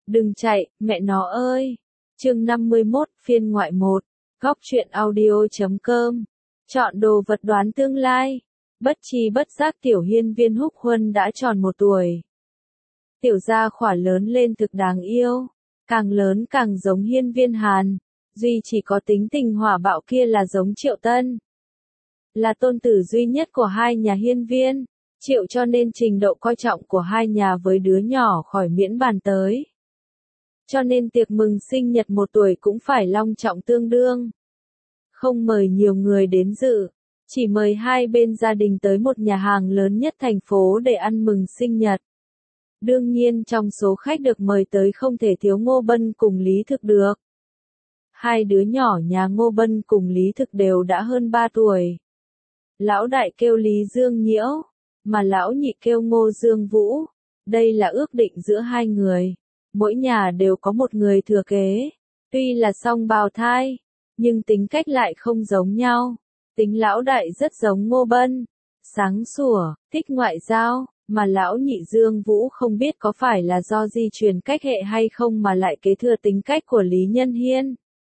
Đừng chạy, mẹ nó ơi. Chương 51, phiên ngoại 1. Góc truyện audio.com. Chọn đồ vật đoán tương lai. Bất tri bất giác tiểu hiên viên Húc Huân đã tròn 1 tuổi. Tiểu gia khỏa lớn lên thực đáng yêu. Càng lớn càng giống hiên viên Hàn. Duy chỉ có tính tình hỏa bạo kia là giống Triệu Tân. Là tôn tử duy nhất của hai nhà hiên viên. Triệu cho nên trình độ coi trọng của hai nhà với đứa nhỏ khỏi miễn bàn tới. Cho nên tiệc mừng sinh nhật 1 tuổi cũng phải long trọng tương đương. Không mời nhiều người đến dự, chỉ mời hai bên gia đình tới một nhà hàng lớn nhất thành phố để ăn mừng sinh nhật. Đương nhiên trong số khách được mời tới không thể thiếu Ngô Bân cùng Lý Thực được. Hai đứa nhỏ nhà Ngô Bân cùng Lý Thực đều đã hơn 3 tuổi. Lão đại kêu Lý Dương Nhiễu, mà lão nhị kêu Ngô Dương Vũ. Đây là ước định giữa hai người. Mỗi nhà đều có một người thừa kế. Tuy là song bào thai, nhưng tính cách lại không giống nhau. Tính lão đại rất giống Ngô Bân, sáng sủa, thích ngoại giao, mà lão nhị Dương Vũ không biết có phải là do di truyền cách hệ hay không mà lại kế thừa tính cách của Lý Nhân Hiên.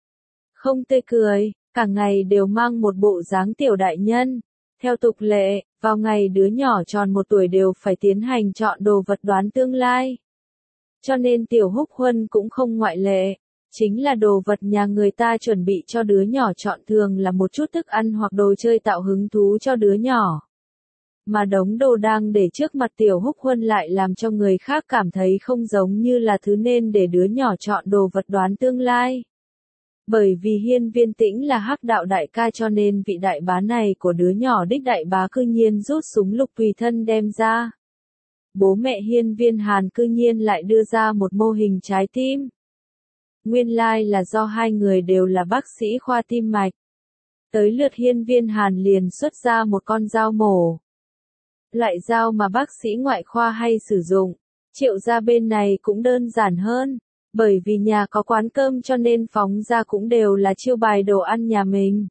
Không tươi cười, cả ngày đều mang một bộ dáng tiểu đại nhân. Theo tục lệ, vào ngày đứa nhỏ tròn 1 tuổi đều phải tiến hành chọn đồ vật đoán tương lai. Cho nên tiểu Húc Huân cũng không ngoại lệ. Chính là đồ vật nhà người ta chuẩn bị cho đứa nhỏ chọn thường là một chút thức ăn hoặc đồ chơi tạo hứng thú cho đứa nhỏ. Mà đống đồ đang để trước mặt tiểu Húc Huân lại làm cho người khác cảm thấy không giống như là thứ nên để đứa nhỏ chọn đồ vật đoán tương lai. Bởi vì hiên viên Tĩnh là hắc đạo đại ca cho nên vị đại bá này của đứa nhỏ đích đại bá cư nhiên rút súng lục tùy thân đem ra. Bố mẹ hiên viên Hàn cư nhiên lại đưa ra một mô hình trái tim. Nguyên lai là do hai người đều là bác sĩ khoa tim mạch. Tới lượt hiên viên Hàn liền xuất ra một con dao mổ. Loại dao mà bác sĩ ngoại khoa hay sử dụng. Triệu gia bên này cũng đơn giản hơn. Bởi vì nhà có quán cơm cho nên phóng ra cũng đều là chiêu bài đồ ăn nhà mình.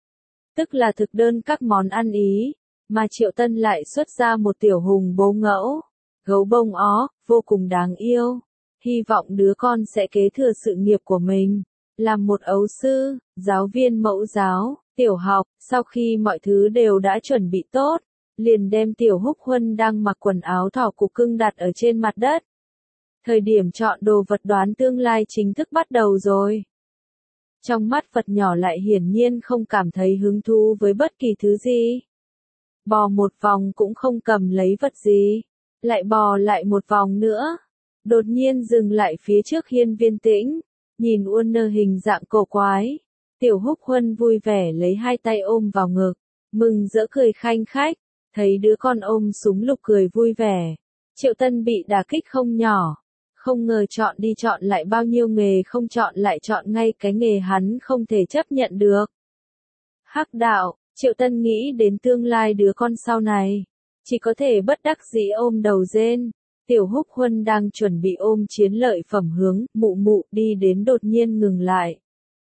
Tức là thực đơn các món ăn Ý. Mà Triệu Tân lại xuất ra một tiểu hùng bố ngẫu. Gấu bông ó, vô cùng đáng yêu. Hy vọng đứa con sẽ kế thừa sự nghiệp của mình. Làm một ấu sư, giáo viên mẫu giáo, tiểu học, sau khi mọi thứ đều đã chuẩn bị tốt, liền đem tiểu Húc Huân đang mặc quần áo thỏ cục cưng đặt ở trên mặt đất. Thời điểm chọn đồ vật đoán tương lai chính thức bắt đầu rồi. Trong mắt Phật nhỏ lại hiển nhiên không cảm thấy hứng thú với bất kỳ thứ gì. Bò một vòng cũng không cầm lấy vật gì. Lại bò lại một vòng nữa. Đột nhiên dừng lại phía trước hiên viên Tĩnh. Nhìn Uân hình dạng cổ quái. Tiểu Húc Huân vui vẻ lấy hai tay ôm vào ngực. Mừng rỡ cười khanh khách. Thấy đứa con ôm súng lục cười vui vẻ. Triệu Tân bị đả kích không nhỏ. Không ngờ chọn đi chọn lại bao nhiêu nghề không chọn lại chọn ngay cái nghề hắn không thể chấp nhận được. Hắc đạo, Triệu Tân nghĩ đến tương lai đứa con sau này. Chỉ có thể bất đắc dĩ ôm đầu rên. Tiểu Húc Huân đang chuẩn bị ôm chiến lợi phẩm hướng mụ mụ đi đến đột nhiên ngừng lại.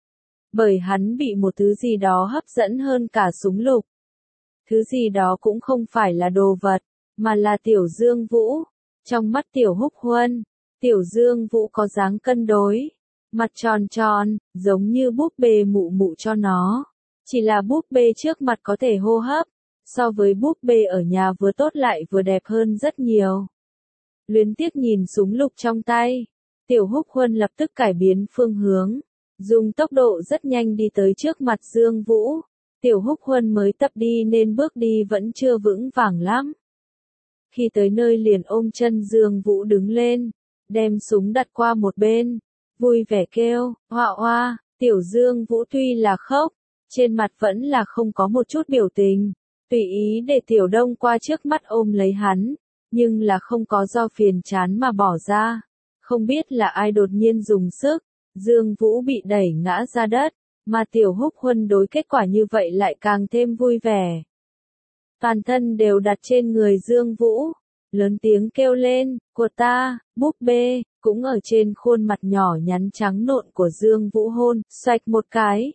Bởi hắn bị một thứ gì đó hấp dẫn hơn cả súng lục. Thứ gì đó cũng không phải là đồ vật, mà là Tiểu Dương Vũ. Trong mắt Tiểu Húc Huân, Tiểu Dương Vũ có dáng cân đối, mặt tròn tròn, giống như búp bê mụ mụ cho nó. Chỉ là búp bê trước mặt có thể hô hấp, so với búp bê ở nhà vừa tốt lại vừa đẹp hơn rất nhiều. Luyến tiếc nhìn súng lục trong tay, Tiểu Húc Huân lập tức cải biến phương hướng, dùng tốc độ rất nhanh đi tới trước mặt Dương Vũ. Tiểu Húc Huân mới tập đi nên bước đi vẫn chưa vững vàng lắm. Khi tới nơi liền ôm chân Dương Vũ đứng lên, đem súng đặt qua một bên, vui vẻ kêu, oa oa. Tiểu Dương Vũ tuy là khóc, trên mặt vẫn là không có một chút biểu tình, tùy ý để Tiểu Đông qua trước mắt ôm lấy hắn, nhưng là không có do phiền chán mà bỏ ra. Không biết là ai đột nhiên dùng sức, Dương Vũ bị đẩy ngã ra đất, mà Tiểu Húc Huân đối kết quả như vậy lại càng thêm vui vẻ. Toàn thân đều đặt trên người Dương Vũ, lớn tiếng kêu lên, của ta, búp bê, cũng ở trên khuôn mặt nhỏ nhắn trắng nộn của Dương Vũ hôn, xoạch một cái.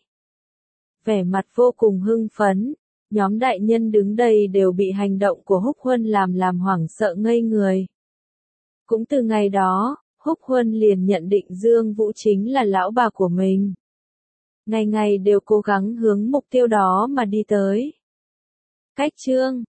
Vẻ mặt vô cùng hưng phấn, nhóm đại nhân đứng đây đều bị hành động của Húc Huân làm hoảng sợ ngây người. Cũng từ ngày đó, Húc Huân liền nhận định Dương Vũ chính là lão bà của mình. Ngày ngày đều cố gắng hướng mục tiêu đó mà đi tới. Cách chương